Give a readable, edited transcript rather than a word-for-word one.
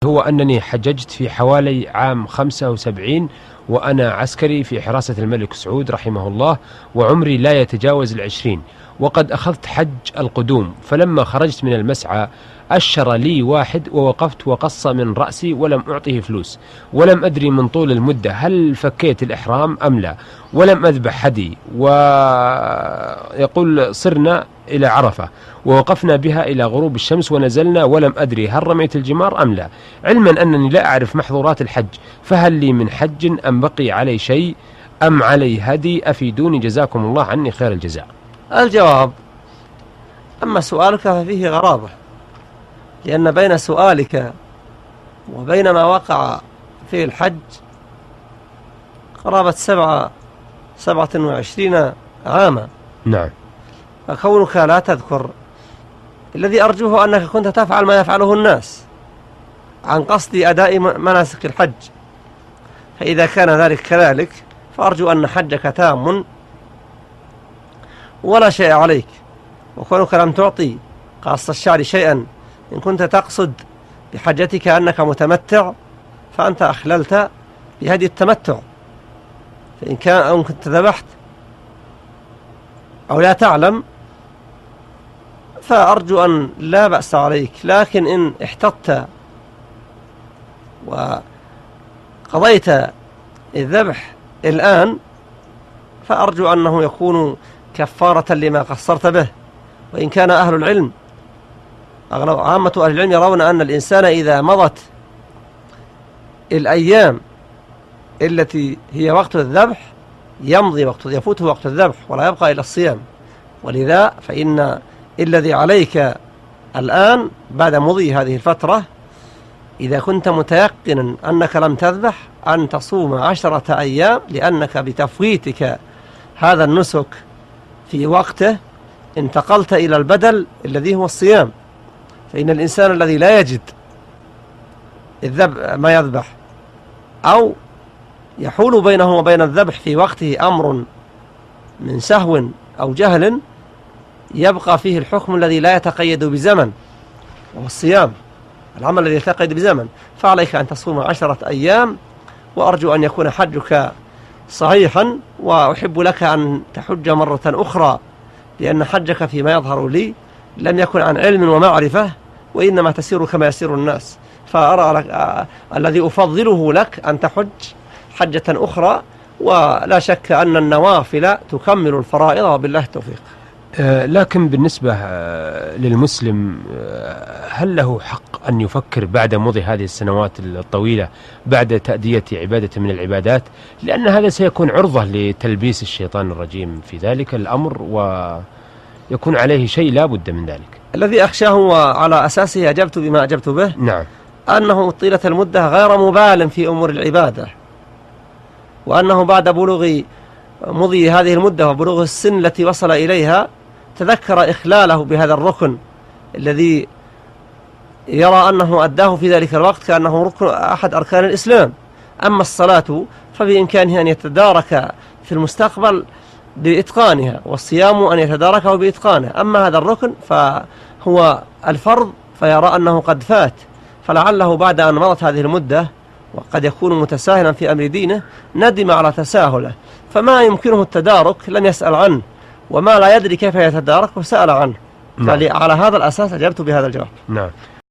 هو أنني حججت في حوالي عام 75 وأنا عسكري في حراسة الملك سعود رحمه الله، وعمري لا يتجاوز 20، وقد أخذت حج القدوم. فلما خرجت من المسعى أشر لي واحد ووقفت وقص من رأسي ولم أعطه فلوس، ولم أدري من طول المدة هل فكيت الإحرام أم لا، ولم أذبح هدي. ويقول صرنا إلى عرفة ووقفنا بها إلى غروب الشمس ونزلنا ولم أدري هل رميت الجمار أم لا، علما أنني لا أعرف محظورات الحج، فهل لي من حج أم بقي علي شيء أم علي هدي؟ أفيدوني جزاكم الله عني خير الجزاء. الجواب: أما سؤالك ففيه غرابة، لأن بين سؤالك وبين ما وقع في الحج قرابة 27 عاما. نعم. فكونك لا تذكر، الذي أرجوه أنك كنت تفعل ما يفعله الناس عن قصد أداء مناسك الحج، فإذا كان ذلك كذلك فأرجو أن حجك تام ولا شيء عليك. وكونك لم تعطي قاص الشعر شيئا، إن كنت تقصد بحجتك أنك متمتع فأنت أخللت بهدي التمتع، فإن كنت ذبحت أو لا تعلم فأرجو أن لا بأس عليك. لكن إن احتطت وقضيت الذبح الآن فأرجو أنه يكون كفارة لما قصرت به. وإن كان أهل العلم عامة أهل العلم يرون أن الإنسان إذا مضت الأيام التي هي وقت الذبح يفوته وقت الذبح ولا يبقى إلى الصيام. ولذا فإن الذي عليك الآن بعد مضي هذه الفترة، إذا كنت متيقنا أنك لم تذبح، أن تصوم 10 أيام، لأنك بتفويتك هذا النسك في وقته انتقلت إلى البدل الذي هو الصيام. فإن الإنسان الذي لا يجد ما يذبح أو يحول بينه وبين الذبح في وقته أمر من سهو أو جهل، يبقى فيه الحكم الذي لا يتقيد بزمن، وهو الصيام، العمل الذي يتقيد بزمن. فعليك أن تصوم 10 أيام، وأرجو أن يكون حجك صحيحا. وأحب لك أن تحج مرة أخرى، لأن حجك فيما يظهر لي لم يكن عن علم ومعرفة، وإنما تسير كما يسير الناس. فأرى لك الذي أفضله لك أن تحج حجة أخرى، ولا شك أن النوافل تكمل الفرائض، وبالله التوفيق. لكن بالنسبة للمسلم، هل له حق أن يفكر بعد مضي هذه السنوات الطويلة بعد تأدية عبادة من العبادات؟ لأن هذا سيكون عرضة لتلبيس الشيطان الرجيم في ذلك الأمر، ويكون عليه شيء لا بد من ذلك. الذي أخشاه وعلى أساسه أجبت بما أجبت به، نعم، أنه طيلة المدة غير مبال في أمور العبادة، وأنه بعد بلوغ مضي هذه المدة وبلوغ السن التي وصل إليها تذكر إخلاله بهذا الركن الذي يرى أنه أداه في ذلك الوقت كأنه ركن أحد أركان الإسلام. أما الصلاة فبإمكانه أن يتدارك في المستقبل بإتقانها، والصيام أن يتداركه بإتقانه. أما هذا الركن فهو الفرض، فيرى أنه قد فات، فلعله بعد أن مضت هذه المدة وقد يكون متساهلا في أمر دينه ندم على تساهله، فما يمكنه التدارك لم يسأل عنه، وما لا يدري كيف يتدارك وسأل عنه. نعم. فعلى هذا الأساس أجبت بهذا الجواب. نعم.